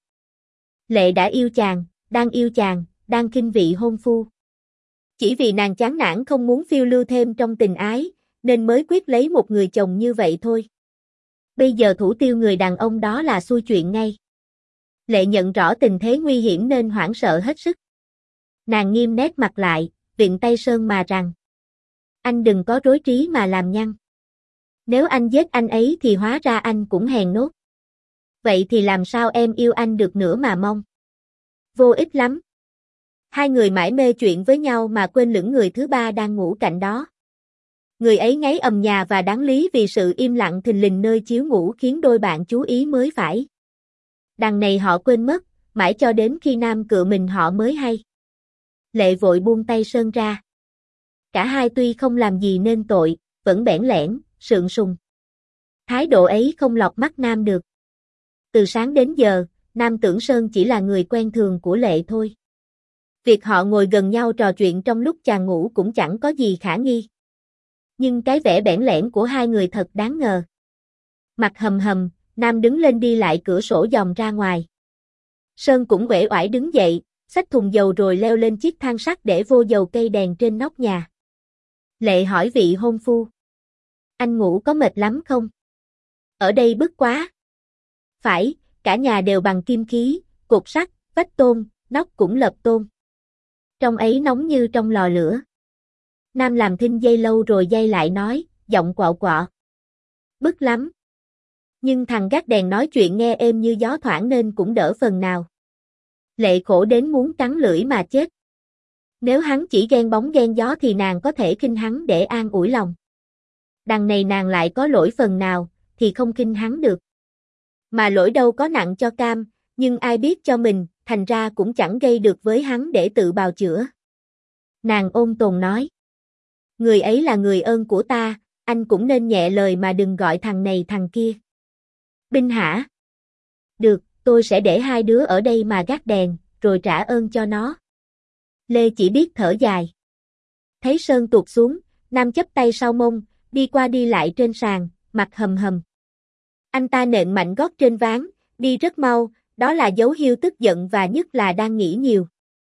S1: Lệ đã yêu chàng, đang yêu chàng, đang khinh vị hôn phu. Chỉ vì nàng chán nản không muốn phiêu lưu thêm trong tình ái, nên mới quyết lấy một người chồng như vậy thôi. Bây giờ thủ tiêu người đàn ông đó là xuôi chuyện ngay. Lệ nhận rõ tình thế nguy hiểm nên hoảng sợ hết sức. Nàng nghiêm nét mặt lại, vịn tay Sơn mà rằng: anh đừng có rối trí mà làm nhăng. Nếu anh giết anh ấy thì hóa ra anh cũng hèn nốt. Vậy thì làm sao em yêu anh được nữa mà mong. Vô ích lắm. Hai người mãi mê chuyện với nhau mà quên lửng người thứ ba đang ngủ cạnh đó. Người ấy ngáy ầm nhà và đáng lý vì sự im lặng thình lình nơi chiếu ngủ khiến đôi bạn chú ý mới phải. Đằng này họ quên mất, mãi cho đến khi Nam cự mình họ mới hay. Lệ vội buông tay Sơn ra. Cả hai tuy không làm gì nên tội, vẫn bẽn lẽn, sượng sùng. Thái độ ấy không lọt mắt Nam được. Từ sáng đến giờ, Nam tưởng Sơn chỉ là người quen thường của Lệ thôi. Việc họ ngồi gần nhau trò chuyện trong lúc chàng ngủ cũng chẳng có gì khả nghi. Nhưng cái vẻ bẽn lẽn của hai người thật đáng ngờ. Mặt hầm hầm, Nam đứng lên đi lại cửa sổ dòm ra ngoài. Sơn cũng uể oải đứng dậy, xách thùng dầu rồi leo lên chiếc thang sắt để vô dầu cây đèn trên nóc nhà. Lệ hỏi vị hôn phu: anh ngủ có mệt lắm không? Ở đây bức quá. Phải, cả nhà đều bằng kim khí, cột sắt, vách tôn, nóc cũng lợp tôn. Trong ấy nóng như trong lò lửa. Nam làm thinh giây lâu rồi giây lại nói, giọng quạo quọ: bức lắm. Nhưng thằng gác đèn nói chuyện nghe êm như gió thoảng nên cũng đỡ phần nào. Lệ khổ đến muốn cắn lưỡi mà chết. Nếu hắn chỉ ghen bóng ghen gió thì nàng có thể khinh hắn để an ủi lòng. Đằng này nàng lại có lỗi phần nào, thì không khinh hắn được. Mà lỗi đâu có nặng cho cam, nhưng ai biết cho mình, thành ra cũng chẳng gây được với hắn để tự bào chữa. Nàng ôn tồn nói: người ấy là người ơn của ta, anh cũng nên nhẹ lời mà đừng gọi thằng này thằng kia. Binh hả? Được, tôi sẽ để hai đứa ở đây mà gác đèn, rồi trả ơn cho nó. Lê chỉ biết thở dài. Thấy Sơn tuột xuống, Nam chắp tay sau mông, đi qua đi lại trên sàn, mặt hầm hầm. Anh ta nện mạnh gót trên ván, đi rất mau, đó là dấu hiệu tức giận và nhất là đang nghĩ nhiều.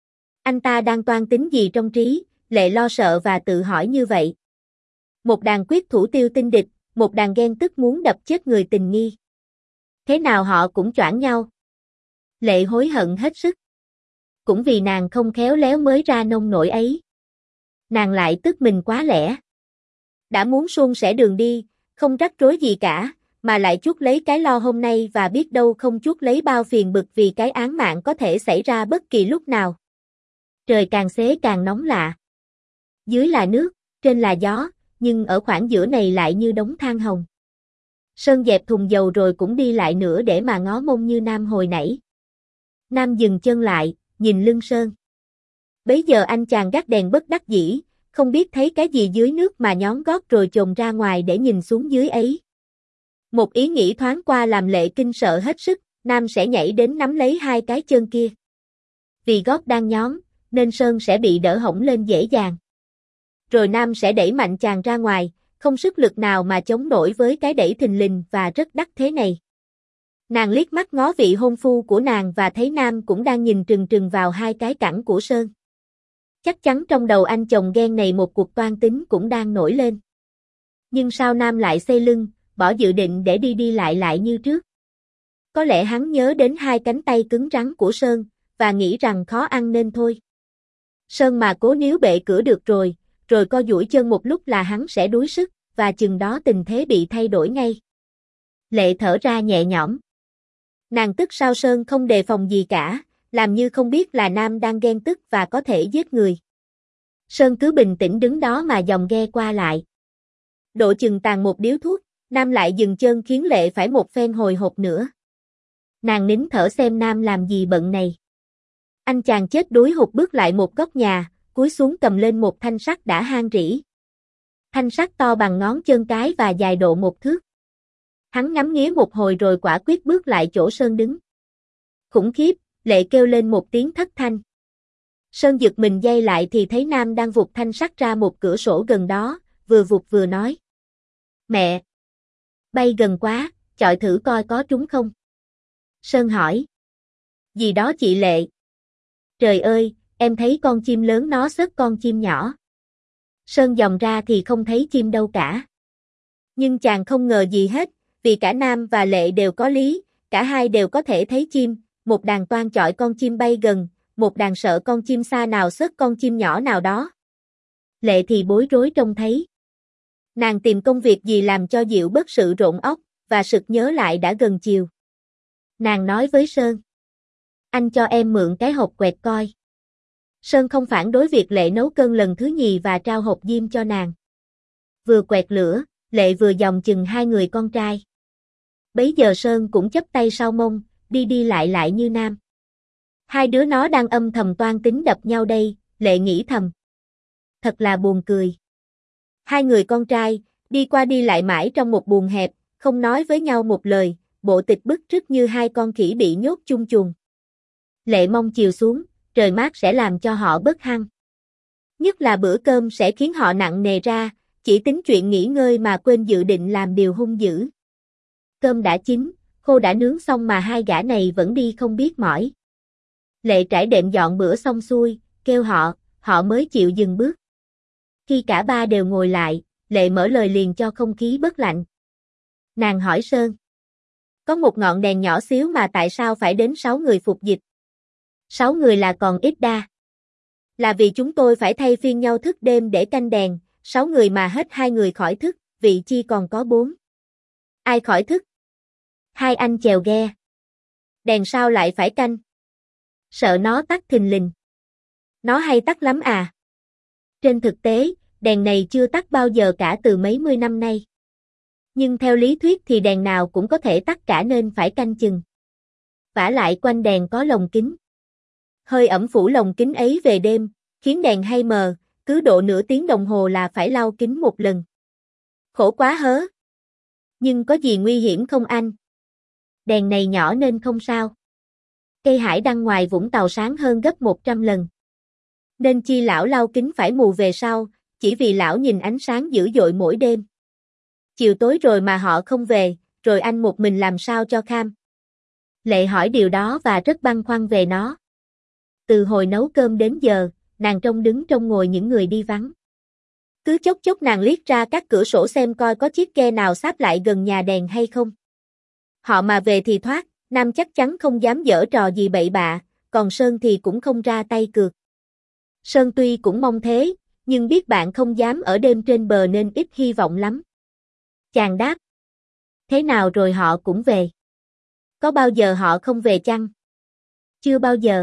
S1: Anh ta đang toan tính gì trong trí, Lệ lo sợ và tự hỏi như vậy. Một đàn quyết thủ tiêu tinh địch, một đàn ghen tức muốn đập chết người tình nghi. Thế nào họ cũng choảng nhau. Lệ hối hận hết sức. Cũng vì nàng không khéo léo mới ra nông nổi ấy. Nàng lại tức mình quá lẽ. Đã muốn suôn sẻ đường đi, không rắc rối gì cả, mà lại chuốc lấy cái lo hôm nay và biết đâu không chuốc lấy bao phiền bực vì cái án mạng có thể xảy ra bất kỳ lúc nào. Trời càng xế càng nóng lạ. Dưới là nước, trên là gió, nhưng ở khoảng giữa này lại như đống than hồng. Sơn dẹp thùng dầu rồi cũng đi lại nữa để mà ngó mông như Nam hồi nãy. Nam dừng chân lại, nhìn lưng Sơn. Bấy giờ anh chàng gác đèn bất đắc dĩ, không biết thấy cái gì dưới nước mà nhón gót rồi chồm ra ngoài để nhìn xuống dưới ấy. Một ý nghĩ thoáng qua làm Lệ kinh sợ hết sức, Nam sẽ nhảy đến nắm lấy hai cái chân kia. Vì gót đang nhón, nên Sơn sẽ bị đỡ hổng lên dễ dàng. Rồi Nam sẽ đẩy mạnh chàng ra ngoài, không sức lực nào mà chống nổi với cái đẩy thình lình và rất đắc thế này. Nàng liếc mắt ngó vị hôn phu của nàng và thấy Nam cũng đang nhìn trừng trừng vào hai cái cẳng của Sơn. Chắc chắn trong đầu anh chồng ghen này một cuộc toan tính cũng đang nổi lên. Nhưng sao Nam lại xoay lưng, bỏ dự định để đi đi lại lại như trước? Có lẽ hắn nhớ đến hai cánh tay cứng rắn của Sơn, và nghĩ rằng khó ăn nên thôi. Sơn mà cố níu bệ cửa được rồi, rồi co duỗi chân một lúc là hắn sẽ đuối sức, và chừng đó tình thế bị thay đổi ngay. Lệ thở ra nhẹ nhõm. Nàng tức sao Sơn không đề phòng gì cả, làm như không biết là Nam đang ghen tức và có thể giết người. Sơn cứ bình tĩnh đứng đó mà dòng ghe qua lại. Độ chừng tàn một điếu thuốc, Nam lại dừng chân khiến Lệ phải một phen hồi hộp nữa. Nàng nín thở xem Nam làm gì bận này. Anh chàng chết đuối hụt bước lại một góc nhà, cúi xuống cầm lên một thanh sắt đã hang rỉ. Thanh sắt to bằng ngón chân cái và dài độ một thước. Hắn ngắm nghía một hồi rồi quả quyết bước lại chỗ Sơn đứng. Khủng khiếp, Lệ kêu lên một tiếng thất thanh. Sơn giật mình giây lại thì thấy Nam đang vụt thanh sắt ra một cửa sổ gần đó, vừa vụt vừa nói: Mẹ, Bay gần quá, chọi thử coi có trúng không? Sơn hỏi. Gì đó chị Lệ? Trời ơi, em thấy con chim lớn nó xớt con chim nhỏ. Sơn dòm ra thì không thấy chim đâu cả. Nhưng chàng không ngờ gì hết, vì cả Nam và Lệ đều có lý, cả hai đều có thể thấy chim, một đàn toan chọi con chim bay gần, một đàn sợ con chim xa nào xớt con chim nhỏ nào đó. Lệ thì bối rối trông thấy. Nàng tìm công việc gì làm cho dịu bớt sự rộn óc, và sực nhớ lại đã gần chiều. Nàng nói với Sơn. Anh cho em mượn cái hộp quẹt coi. Sơn không phản đối việc Lệ nấu cơm lần thứ nhì và trao hộp diêm cho nàng. Vừa quẹt lửa, Lệ vừa dòng chừng hai người con trai. Bấy giờ Sơn cũng chắp tay sau mông, đi đi lại lại như Nam. Hai đứa nó đang âm thầm toan tính đập nhau đây, Lệ nghĩ thầm. Thật là buồn cười. Hai người con trai, đi qua đi lại mãi trong một buồng hẹp, không nói với nhau một lời, bộ tịch bức rứt như hai con khỉ bị nhốt chung chuồng. Lệ mong chiều xuống, trời mát sẽ làm cho họ bớt hăng. Nhất là bữa cơm sẽ khiến họ nặng nề ra, chỉ tính chuyện nghỉ ngơi mà quên dự định làm điều hung dữ. Cơm đã chín, khô đã nướng xong mà hai gã này vẫn đi không biết mỏi. Lệ trải đệm dọn bữa xong xuôi, kêu họ, họ mới chịu dừng bước. Khi cả ba đều ngồi lại, Lệ mở lời liền cho không khí bớt lạnh. Nàng hỏi Sơn. Có một ngọn đèn nhỏ xíu mà tại sao phải đến sáu người phục dịch? Sáu người là còn ít đa. Là vì chúng tôi phải thay phiên nhau thức đêm để canh đèn, sáu người mà hết hai người khỏi thức, vị chi còn có bốn. Ai khỏi thức? Hai anh chèo ghe. Đèn sao lại phải canh? Sợ nó tắt thình lình. Nó hay tắt lắm à? Trên thực tế, đèn này chưa tắt bao giờ cả từ mấy mươi năm nay. Nhưng theo lý thuyết thì đèn nào cũng có thể tắt cả nên phải canh chừng. Vả lại quanh đèn có lồng kính. Hơi ẩm phủ lồng kính ấy về đêm, khiến đèn hay mờ, cứ độ nửa tiếng đồng hồ là phải lau kính một lần. Khổ quá hớ. Nhưng có gì nguy hiểm không anh? Đèn này nhỏ nên không sao. Cây hải đăng ngoài Vũng Tàu sáng hơn gấp một trăm lần. Nên chi lão lau kính phải mù về sau, chỉ vì lão nhìn ánh sáng dữ dội mỗi đêm. Chiều tối rồi mà họ không về, rồi anh một mình làm sao cho kham. Lệ hỏi điều đó và rất băn khoăn về nó. Từ hồi nấu cơm đến giờ, nàng trông đứng trông ngồi những người đi vắng. Cứ chốc chốc nàng liếc ra các cửa sổ xem coi có chiếc ghe nào sáp lại gần nhà đèn hay không. Họ mà về thì thoát, Nam chắc chắn không dám giở trò gì bậy bạ, còn Sơn thì cũng không ra tay cược. Sơn tuy cũng mong thế, nhưng biết bạn không dám ở đêm trên bờ nên ít hy vọng lắm. Chàng đáp. Thế nào rồi họ cũng về. Có bao giờ họ không về chăng? Chưa bao giờ.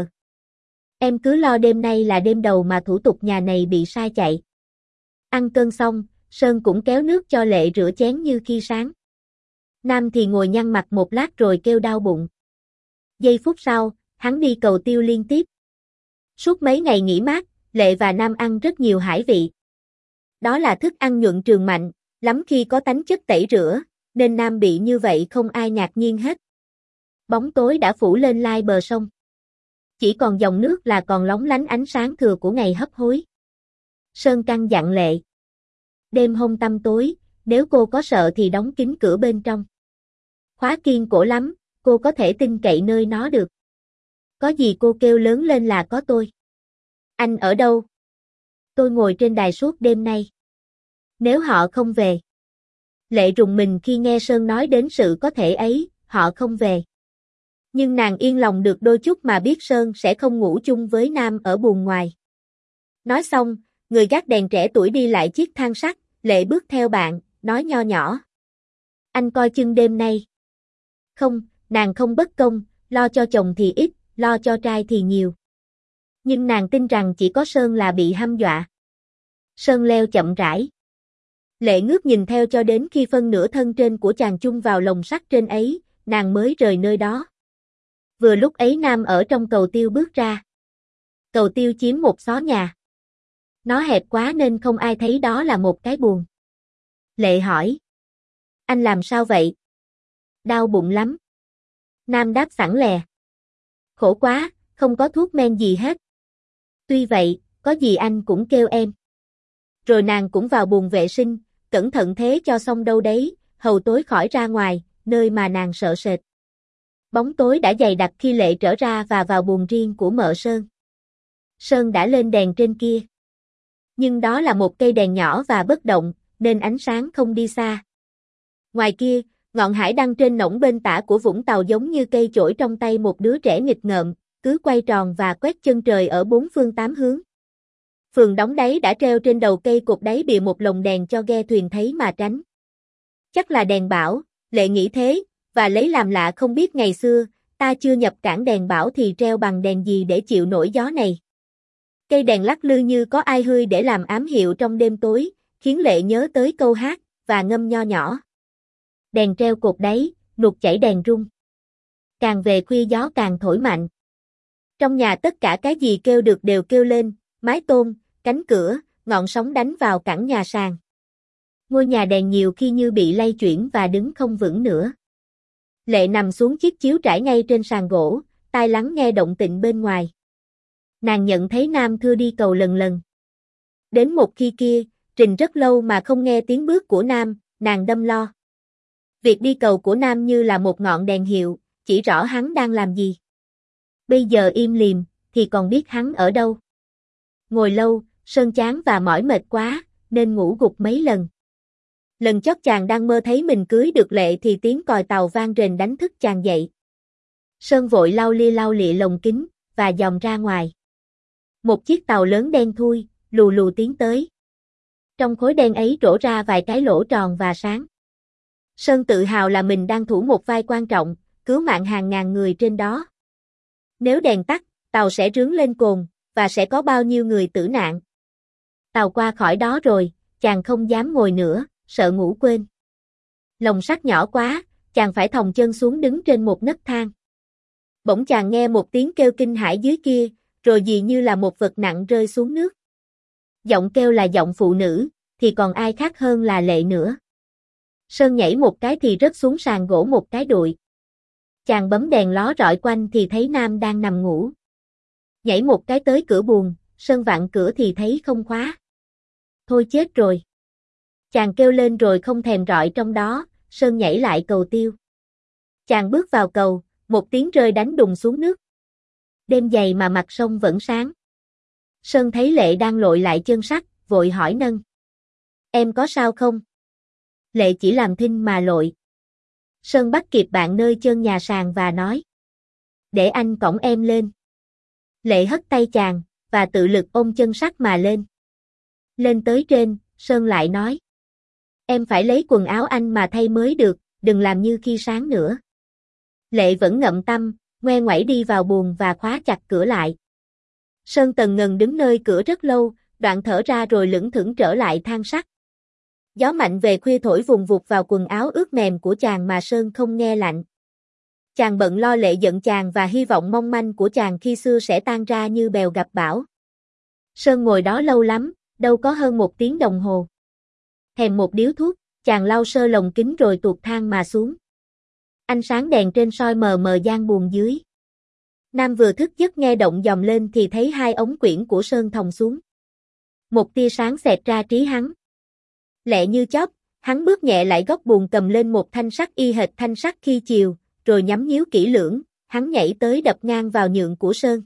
S1: Em cứ lo đêm nay là đêm đầu mà thủ tục nhà này bị sai chạy. Ăn cơm xong, Sơn cũng kéo nước cho Lệ rửa chén như khi sáng. Nam thì ngồi nhăn mặt một lát rồi kêu đau bụng. Giây phút sau, hắn đi cầu tiêu liên tiếp. Suốt mấy ngày nghỉ mát, Lệ và Nam ăn rất nhiều hải vị. Đó là thức ăn nhuận trường mạnh, lắm khi có tánh chất tẩy rửa, nên Nam bị như vậy không ai ngạc nhiên hết. Bóng tối đã phủ lên lai bờ sông. Chỉ còn dòng nước là còn lóng lánh ánh sáng thừa của ngày hấp hối. Sơn căn dặn Lệ. Đêm hôm tăm tối, nếu cô có sợ thì đóng kín cửa bên trong. Khóa kiên cổ lắm, cô có thể tin cậy nơi nó được. Có gì cô kêu lớn lên là có tôi. Anh ở đâu? Tôi ngồi trên đài suốt đêm nay. Nếu họ không về. Lệ rùng mình khi nghe Sơn nói đến sự có thể ấy, họ không về. Nhưng nàng yên lòng được đôi chút mà biết Sơn sẽ không ngủ chung với Nam ở buồng ngoài. Nói xong, người gác đèn trẻ tuổi đi lại chiếc thang sắt, Lệ bước theo bạn, nói nho nhỏ. Anh coi chừng đêm nay. Không, nàng không bất công, lo cho chồng thì ít, lo cho trai thì nhiều. Nhưng nàng tin rằng chỉ có Sơn là bị hăm dọa. Sơn leo chậm rãi. Lệ ngước nhìn theo cho đến khi phân nửa thân trên của chàng chung vào lồng sắt trên ấy, nàng mới rời nơi đó. Vừa lúc ấy Nam ở trong cầu tiêu bước ra. Cầu tiêu chiếm một xó nhà. Nó hẹp quá nên không ai thấy đó là một cái buồng. Lệ hỏi. Anh làm sao vậy? Đau bụng lắm. Nam đáp sẵn lè. Khổ quá, không có thuốc men gì hết. Tuy vậy, có gì anh cũng kêu em. Rồi nàng cũng vào buồng vệ sinh, cẩn thận thế cho xong đâu đấy, hầu tối khỏi ra ngoài, nơi mà nàng sợ sệt. Bóng tối đã dày đặc khi Lệ trở ra và vào buồng riêng của mợ Sơn. Sơn đã lên đèn trên kia. Nhưng đó là một cây đèn nhỏ và bất động, nên ánh sáng không đi xa. Ngoài kia, ngọn hải đăng trên nổng bên tả của vũng tàu giống như cây chổi trong tay một đứa trẻ nghịch ngợm, cứ quay tròn và quét chân trời ở bốn phương tám hướng. Phường đóng đáy đã treo trên đầu cây cột đáy bìa một lồng đèn cho ghe thuyền thấy mà tránh. Chắc là đèn bão, Lệ nghĩ thế, và lấy làm lạ không biết ngày xưa, ta chưa nhập cảng đèn bão thì treo bằng đèn gì để chịu nổi gió này. Cây đèn lắc lư như có ai hươi để làm ám hiệu trong đêm tối, khiến Lệ nhớ tới câu hát, và ngâm nho nhỏ. Đèn treo cột đáy, nuột chảy đèn rung. Càng về khuya gió càng thổi mạnh. Trong nhà tất cả cái gì kêu được đều kêu lên, mái tôn, cánh cửa, ngọn sóng đánh vào cẳng nhà sàn. Ngôi nhà đèn nhiều khi như bị lay chuyển và đứng không vững nữa. Lệ nằm xuống chiếc chiếu trải ngay trên sàn gỗ, tai lắng nghe động tĩnh bên ngoài. Nàng nhận thấy Nam thưa đi cầu lần lần. Đến một khi kia, Trình rất lâu mà không nghe tiếng bước của Nam, nàng đâm lo. Việc đi cầu của Nam như là một ngọn đèn hiệu, chỉ rõ hắn đang làm gì. Bây giờ im lìm, thì còn biết hắn ở đâu. Ngồi lâu, Sơn chán và mỏi mệt quá, nên ngủ gục mấy lần. Lần chót chàng đang mơ thấy mình cưới được Lệ thì tiếng còi tàu vang rền đánh thức chàng dậy. Sơn vội lau lia lau lịa lồng kính, và dòm ra ngoài. Một chiếc tàu lớn đen thui, lù lù tiến tới. Trong khối đen ấy trổ ra vài cái lỗ tròn và sáng. Sơn tự hào là mình đang thủ một vai quan trọng, cứu mạng hàng ngàn người trên đó. Nếu đèn tắt, tàu sẽ rướn lên cồn, và sẽ có bao nhiêu người tử nạn. Tàu qua khỏi đó rồi, chàng không dám ngồi nữa, sợ ngủ quên. Lồng sắt nhỏ quá, chàng phải thòng chân xuống đứng trên một nấc thang. Bỗng chàng nghe một tiếng kêu kinh hãi dưới kia, rồi dì như là một vật nặng rơi xuống nước. Giọng kêu là giọng phụ nữ, thì còn ai khác hơn là Lệ nữa. Sơn nhảy một cái thì rớt xuống sàn gỗ một cái đụi. Chàng bấm đèn ló rọi quanh thì thấy Nam đang nằm ngủ. Nhảy một cái tới cửa buồng, Sơn vặn cửa thì thấy không khóa. Thôi chết rồi. Chàng kêu lên rồi không thèm rọi trong đó, Sơn nhảy lại cầu tiêu. Chàng bước vào cầu, một tiếng rơi đánh đùng xuống nước. Đêm dày mà mặt sông vẫn sáng. Sơn thấy Lệ đang lội lại chân sắt, vội hỏi nâng. Em có sao không? Lệ chỉ làm thinh mà lội. Sơn bắt kịp bạn nơi chân nhà sàn và nói. Để anh cõng em lên. Lệ hất tay chàng, và tự lực ôm chân sắt mà lên. Lên tới trên, Sơn lại nói. Em phải lấy quần áo anh mà thay mới được, đừng làm như khi sáng nữa. Lệ vẫn ngậm tâm, ngoe ngoẩy đi vào buồng và khóa chặt cửa lại. Sơn tần ngần đứng nơi cửa rất lâu, đoạn thở ra rồi lững thững trở lại thang sắt. Gió mạnh về khuya thổi vùng vụt vào quần áo ướt mềm của chàng mà Sơn không nghe lạnh. Chàng bận lo Lệ giận chàng và hy vọng mong manh của chàng khi xưa sẽ tan ra như bèo gặp bão. Sơn ngồi đó lâu lắm, đâu có hơn một tiếng đồng hồ. Thèm một điếu thuốc, chàng lau sơ lồng kính rồi tuột thang mà xuống. Ánh sáng đèn trên soi mờ mờ gian buồng dưới. Nam vừa thức giấc nghe động dòm lên thì thấy hai ống quyển của Sơn thòng xuống. Một tia sáng xẹt ra trí hắn. Lẹ như chớp, hắn bước nhẹ lại góc buồng cầm lên một thanh sắt y hệt thanh sắt khi chiều, rồi nhắm nhíu kỹ lưỡng, hắn nhảy tới đập ngang vào nhượng của Sơn.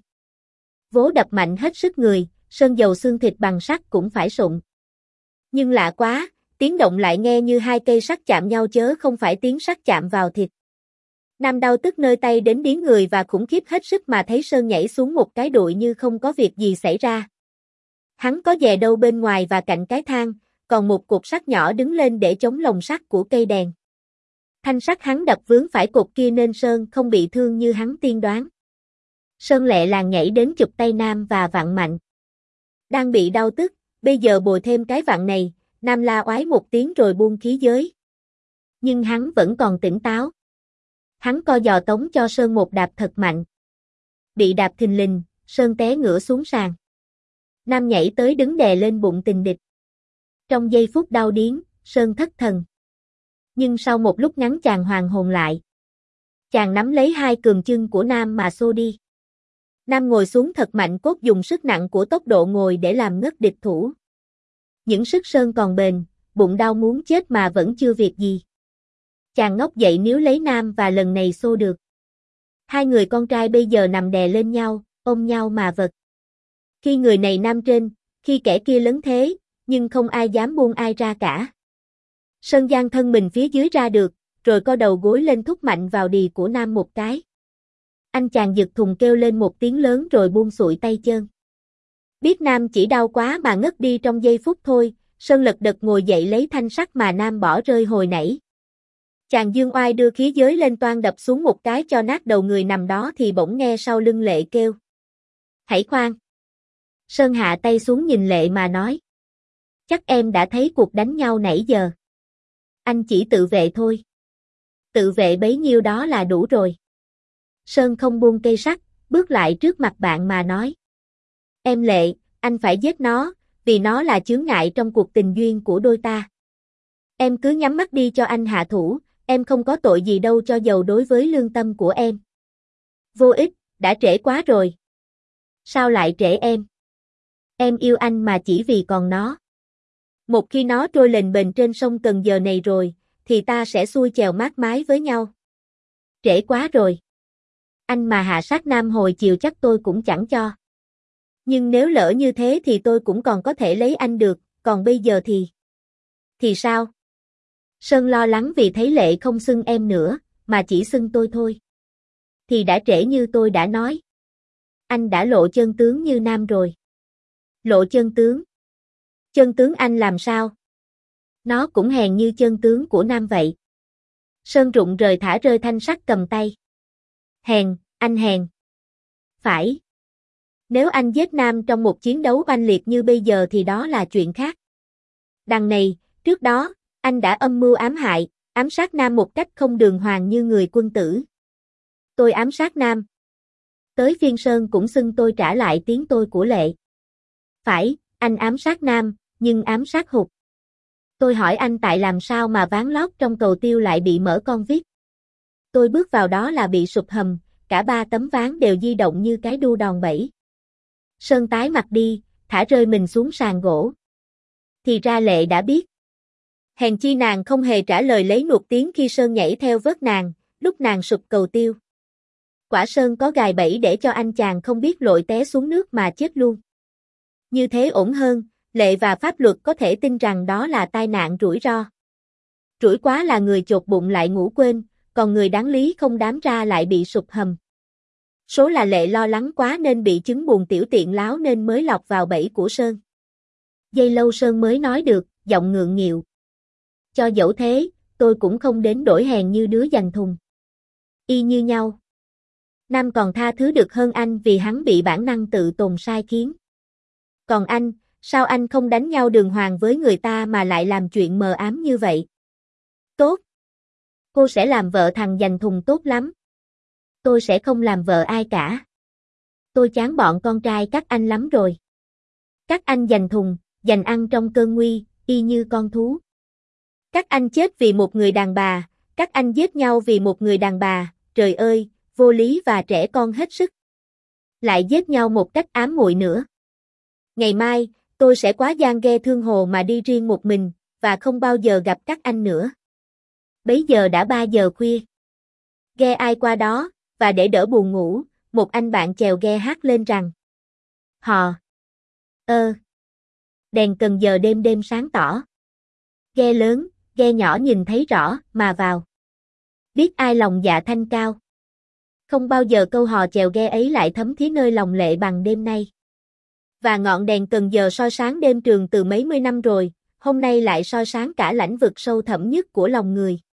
S1: Vố đập mạnh hết sức người, Sơn dầu xương thịt bằng sắt cũng phải sụng. Nhưng lạ quá, tiếng động lại nghe như hai cây sắt chạm nhau chớ không phải tiếng sắt chạm vào thịt. Nam đau tức nơi tay đến điếng người và khủng khiếp hết sức mà thấy Sơn nhảy xuống một cái đụi như không có việc gì xảy ra. Hắn có dè đâu bên ngoài và cạnh cái thang, còn một cột sắt nhỏ đứng lên để chống lồng sắt của cây đèn. Thanh sắt hắn đập vướng phải cột kia nên Sơn không bị thương như hắn tiên đoán. Sơn lẹ làng nhảy đến chụp tay Nam và vặn mạnh. Đang bị đau tức, bây giờ bồi thêm cái vặn này, Nam la oái một tiếng rồi buông khí giới. Nhưng hắn vẫn còn tỉnh táo. Hắn co giò tống cho Sơn một đạp thật mạnh. Bị đạp thình lình, Sơn té ngửa xuống sàn. Nam nhảy tới đứng đè lên bụng tình địch. Trong giây phút đau điếng, Sơn thất thần. Nhưng sau một lúc ngắn chàng hoàn hồn lại. Chàng nắm lấy hai cườm chân của Nam mà xô đi. Nam ngồi xuống thật mạnh cốt dùng sức nặng của tốc độ ngồi để làm ngất địch thủ. Những sức Sơn còn bền, bụng đau muốn chết mà vẫn chưa việc gì. Chàng ngốc dậy níu lấy Nam và lần này xô được. Hai người con trai bây giờ nằm đè lên nhau, ôm nhau mà vật. Khi người này nam trên, khi kẻ kia lấn thế, nhưng không ai dám buông ai ra cả. Sơn Giang thân mình phía dưới ra được, rồi co đầu gối lên thúc mạnh vào đì của Nam một cái. Anh chàng giật thùng kêu lên một tiếng lớn rồi buông xuội tay chân. Biết Nam chỉ đau quá mà ngất đi trong giây phút thôi, Sơn lật đật ngồi dậy lấy thanh sắt mà Nam bỏ rơi hồi nãy. Chàng dương oai đưa khí giới lên toan đập xuống một cái cho nát đầu người nằm đó thì bỗng nghe sau lưng Lệ kêu. Hãy khoan. Sơn hạ tay xuống nhìn Lệ mà nói. Chắc em đã thấy cuộc đánh nhau nãy giờ. Anh chỉ tự vệ thôi. Tự vệ bấy nhiêu đó là đủ rồi. Sơn không buông cây sắt, bước lại trước mặt bạn mà nói. Em Lệ, anh phải giết nó, vì nó là chướng ngại trong cuộc tình duyên của đôi ta. Em cứ nhắm mắt đi cho anh hạ thủ, em không có tội gì đâu cho dầu đối với lương tâm của em. Vô ích, đã trễ quá rồi. Sao lại trễ em? Em yêu anh mà chỉ vì còn nó. Một khi nó trôi lềnh bềnh trên sông Cần Giờ này rồi, thì ta sẽ xuôi chèo mát mái với nhau. Trễ quá rồi. Anh mà hạ sát Nam hồi chiều chắc tôi cũng chẳng cho. Nhưng nếu lỡ như thế thì tôi cũng còn có thể lấy anh được, còn bây giờ thì... Thì sao? Sơn lo lắng vì thấy Lệ không xưng em nữa, mà chỉ xưng tôi thôi. Thì đã trễ như tôi đã nói. Anh đã lộ chân tướng như Nam rồi. Lộ chân tướng? Chân tướng anh làm sao? Nó cũng hèn như chân tướng của Nam vậy. Sơn rụng rời thả rơi thanh sắt cầm tay. Hèn, anh hèn. Phải. Nếu anh giết Nam trong một chiến đấu oanh liệt như bây giờ thì đó là chuyện khác. Đằng này, trước đó, anh đã âm mưu ám hại, ám sát Nam một cách không đường hoàng như người quân tử. Tôi ám sát Nam. Tới phiên Sơn cũng xưng tôi trả lại tiếng tôi của Lệ. Phải, anh ám sát Nam, nhưng ám sát hụt. Tôi hỏi anh tại làm sao mà ván lót trong cầu tiêu lại bị mở con vít. Tôi bước vào đó là bị sụp hầm, cả ba tấm ván đều di động như cái đu đòn bẩy. Sơn tái mặt đi, thả rơi mình xuống sàn gỗ. Thì ra Lệ đã biết. Hèn chi nàng không hề trả lời lấy nuột tiếng khi Sơn nhảy theo vớt nàng, lúc nàng sụp cầu tiêu. Quả Sơn có gài bẫy để cho anh chàng không biết lội té xuống nước mà chết luôn. Như thế ổn hơn, Lệ và pháp luật có thể tin rằng đó là tai nạn rủi ro. Rủi quá là người chột bụng lại ngủ quên, còn người đáng lý không đám ra lại bị sụp hầm. Số là Lệ lo lắng quá nên bị chứng buồn tiểu tiện láo nên mới lọt vào bẫy của Sơn. Giây lâu Sơn mới nói được, giọng ngượng nghịu. Cho dẫu thế, tôi cũng không đến đổi hèn như đứa giành thùng. Y như nhau. Nam còn tha thứ được hơn anh vì hắn bị bản năng tự tồn sai khiến. Còn anh, sao anh không đánh nhau đường hoàng với người ta mà lại làm chuyện mờ ám như vậy? Tốt. Cô sẽ làm vợ thằng giành thùng tốt lắm. Tôi sẽ không làm vợ ai cả. Tôi chán bọn con trai các anh lắm rồi. Các anh giành thùng, giành ăn trong cơn nguy, y như con thú. Các anh chết vì một người đàn bà, các anh giết nhau vì một người đàn bà, trời ơi, vô lý và trẻ con hết sức. Lại giết nhau một cách ám muội nữa. Ngày mai, tôi sẽ quá gian ghe Thương Hồ mà đi riêng một mình, và không bao giờ gặp các anh nữa. Bấy giờ đã ba giờ khuya. Ghe ai qua đó, và để đỡ buồn ngủ, một anh bạn chèo ghe hát lên rằng. Hò. Ơ. Đèn Cần Giờ đêm đêm sáng tỏ. Ghe lớn, ghe nhỏ nhìn thấy rõ, mà vào. Biết ai lòng dạ thanh cao. Không bao giờ câu hò chèo ghe ấy lại thấm thía nơi lòng Lệ bằng đêm nay. Và ngọn đèn Cần Giờ soi sáng đêm trường từ mấy mươi năm rồi, hôm nay lại soi sáng cả lãnh vực sâu thẳm nhất của lòng người.